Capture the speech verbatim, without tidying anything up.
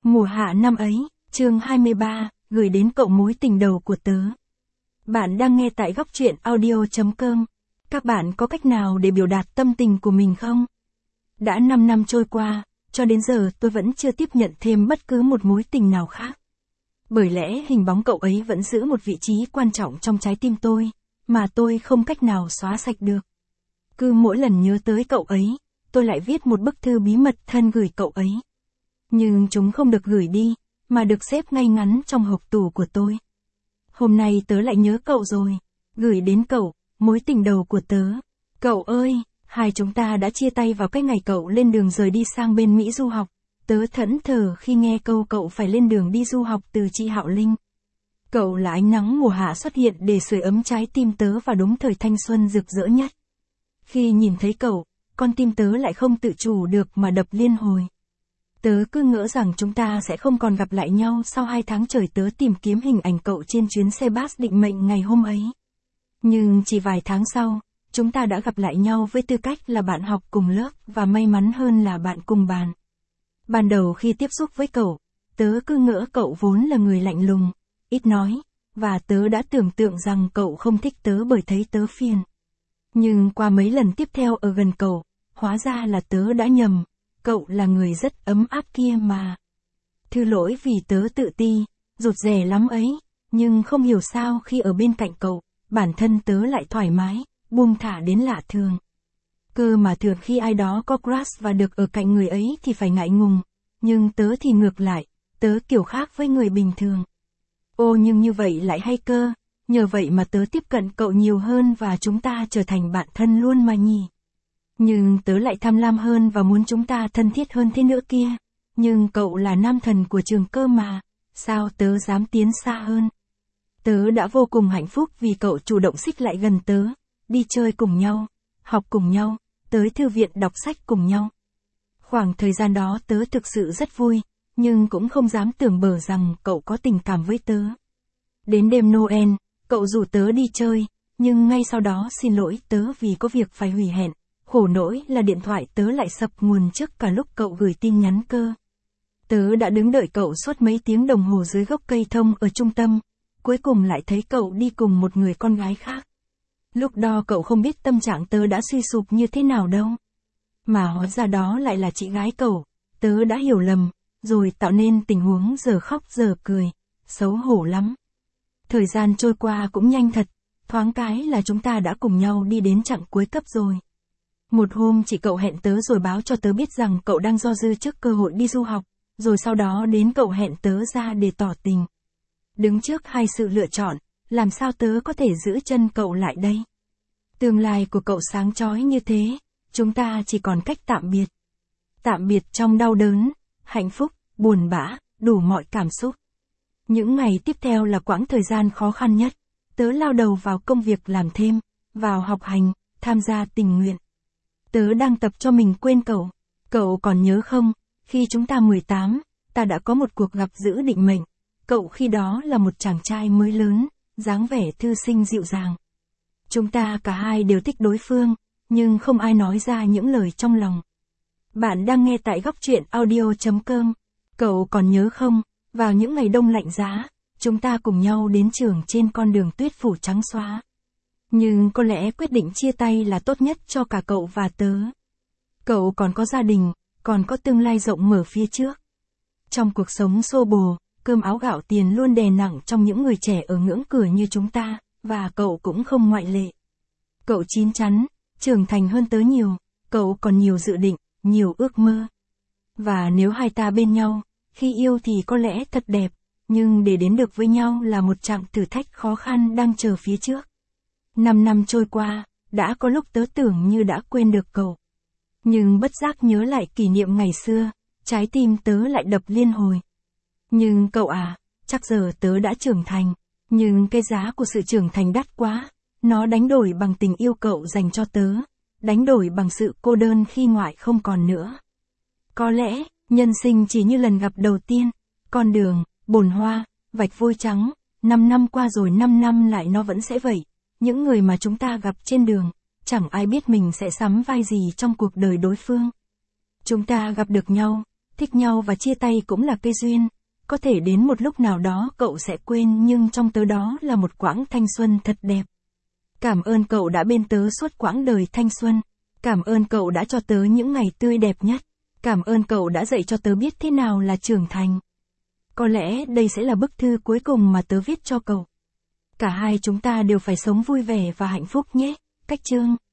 Mùa hạ năm ấy, chương hai mươi ba, gửi đến cậu mối tình đầu của tớ. Bạn đang nghe tại góc truyện audio chấm com. Các bạn có cách nào để biểu đạt tâm tình của mình không? Đã năm năm trôi qua, cho đến giờ tôi vẫn chưa tiếp nhận thêm bất cứ một mối tình nào khác. Bởi lẽ hình bóng cậu ấy vẫn giữ một vị trí quan trọng trong trái tim tôi, mà tôi không cách nào xóa sạch được. Cứ mỗi lần nhớ tới cậu ấy, tôi lại viết một bức thư bí mật thân gửi cậu ấy. Nhưng chúng không được gửi đi, mà được xếp ngay ngắn trong hộp tủ của tôi. Hôm nay tớ lại nhớ cậu rồi. Gửi đến cậu, mối tình đầu của tớ. Cậu ơi, hai chúng ta đã chia tay vào cái ngày cậu lên đường rời đi sang bên Mỹ du học. Tớ thẫn thờ khi nghe câu cậu phải lên đường đi du học từ chị Hạo Linh. Cậu là ánh nắng mùa hạ xuất hiện để sưởi ấm trái tim tớ vào đúng thời thanh xuân rực rỡ nhất. Khi nhìn thấy cậu, con tim tớ lại không tự chủ được mà đập liên hồi. Tớ cứ ngỡ rằng chúng ta sẽ không còn gặp lại nhau sau hai tháng trời tớ tìm kiếm hình ảnh cậu trên chuyến xe bus định mệnh ngày hôm ấy. Nhưng chỉ vài tháng sau, chúng ta đã gặp lại nhau với tư cách là bạn học cùng lớp và may mắn hơn là bạn cùng bàn. Ban đầu khi tiếp xúc với cậu, tớ cứ ngỡ cậu vốn là người lạnh lùng, ít nói, và tớ đã tưởng tượng rằng cậu không thích tớ bởi thấy tớ phiền. Nhưng qua mấy lần tiếp theo ở gần cậu, hóa ra là tớ đã nhầm. Cậu là người rất ấm áp kia mà. Thứ lỗi vì tớ tự ti, rụt rè lắm ấy, nhưng không hiểu sao khi ở bên cạnh cậu, bản thân tớ lại thoải mái, buông thả đến lạ thường. Cơ mà thường khi ai đó có crush và được ở cạnh người ấy thì phải ngại ngùng, nhưng tớ thì ngược lại, tớ kiểu khác với người bình thường. Ô nhưng như vậy lại hay cơ, nhờ vậy mà tớ tiếp cận cậu nhiều hơn và chúng ta trở thành bạn thân luôn mà nhỉ. Nhưng tớ lại tham lam hơn và muốn chúng ta thân thiết hơn thế nữa kia. Nhưng cậu là nam thần của trường cơ mà, sao tớ dám tiến xa hơn. Tớ đã vô cùng hạnh phúc vì cậu chủ động xích lại gần tớ, đi chơi cùng nhau, học cùng nhau, tới thư viện đọc sách cùng nhau. Khoảng thời gian đó tớ thực sự rất vui, nhưng cũng không dám tưởng bở rằng cậu có tình cảm với tớ. Đến đêm Noel, cậu rủ tớ đi chơi, nhưng ngay sau đó xin lỗi tớ vì có việc phải hủy hẹn. Khổ nỗi là điện thoại tớ lại sập nguồn trước cả lúc cậu gửi tin nhắn cơ. Tớ đã đứng đợi cậu suốt mấy tiếng đồng hồ dưới gốc cây thông ở trung tâm, cuối cùng lại thấy cậu đi cùng một người con gái khác. Lúc đó cậu không biết tâm trạng tớ đã suy sụp như thế nào đâu. Mà hóa ra đó lại là chị gái cậu, tớ đã hiểu lầm, rồi tạo nên tình huống giờ khóc giờ cười, xấu hổ lắm. Thời gian trôi qua cũng nhanh thật, thoáng cái là chúng ta đã cùng nhau đi đến chặng cuối cấp rồi. Một hôm chị cậu hẹn tớ rồi báo cho tớ biết rằng cậu đang do dự trước cơ hội đi du học, rồi sau đó đến cậu hẹn tớ ra để tỏ tình. Đứng trước hai sự lựa chọn, làm sao tớ có thể giữ chân cậu lại đây? Tương lai của cậu sáng chói như thế, chúng ta chỉ còn cách tạm biệt. Tạm biệt trong đau đớn, hạnh phúc, buồn bã, đủ mọi cảm xúc. Những ngày tiếp theo là quãng thời gian khó khăn nhất, tớ lao đầu vào công việc làm thêm, vào học hành, tham gia tình nguyện. Tớ đang tập cho mình quên cậu. Cậu còn nhớ không, khi chúng ta mười tám, ta đã có một cuộc gặp giữ định mệnh. Cậu khi đó là một chàng trai mới lớn, dáng vẻ thư sinh dịu dàng. Chúng ta cả hai đều thích đối phương, nhưng không ai nói ra những lời trong lòng. Bạn đang nghe tại góc truyện audio chấm com. Cậu còn nhớ không, vào những ngày đông lạnh giá, chúng ta cùng nhau đến trường trên con đường tuyết phủ trắng xóa. Nhưng có lẽ quyết định chia tay là tốt nhất cho cả cậu và tớ. Cậu còn có gia đình, còn có tương lai rộng mở phía trước. Trong cuộc sống xô bồ, cơm áo gạo tiền luôn đè nặng trong những người trẻ ở ngưỡng cửa như chúng ta, và cậu cũng không ngoại lệ. Cậu chín chắn, trưởng thành hơn tớ nhiều, cậu còn nhiều dự định, nhiều ước mơ. Và nếu hai ta bên nhau, khi yêu thì có lẽ thật đẹp, nhưng để đến được với nhau là một chặng thử thách khó khăn đang chờ phía trước. Năm năm trôi qua, đã có lúc tớ tưởng như đã quên được cậu. Nhưng bất giác nhớ lại kỷ niệm ngày xưa, trái tim tớ lại đập liên hồi. Nhưng cậu à, chắc giờ tớ đã trưởng thành, nhưng cái giá của sự trưởng thành đắt quá, nó đánh đổi bằng tình yêu cậu dành cho tớ, đánh đổi bằng sự cô đơn khi ngoại không còn nữa. Có lẽ, nhân sinh chỉ như lần gặp đầu tiên, con đường, bồn hoa, vạch vôi trắng, năm năm qua rồi năm năm lại nó vẫn sẽ vậy. Những người mà chúng ta gặp trên đường, chẳng ai biết mình sẽ sắm vai gì trong cuộc đời đối phương. Chúng ta gặp được nhau, Thích nhau và chia tay cũng là cây duyên. Có thể đến một lúc nào đó cậu sẽ quên, nhưng trong tớ đó là một quãng thanh xuân thật đẹp. Cảm ơn cậu đã bên tớ suốt quãng đời thanh xuân. Cảm ơn cậu đã cho tớ những ngày tươi đẹp nhất. Cảm ơn cậu đã dạy cho tớ biết thế nào là trưởng thành. Có lẽ đây sẽ là bức thư cuối cùng mà tớ viết cho cậu. Cả hai chúng ta đều phải sống vui vẻ và hạnh phúc nhé. Cách chương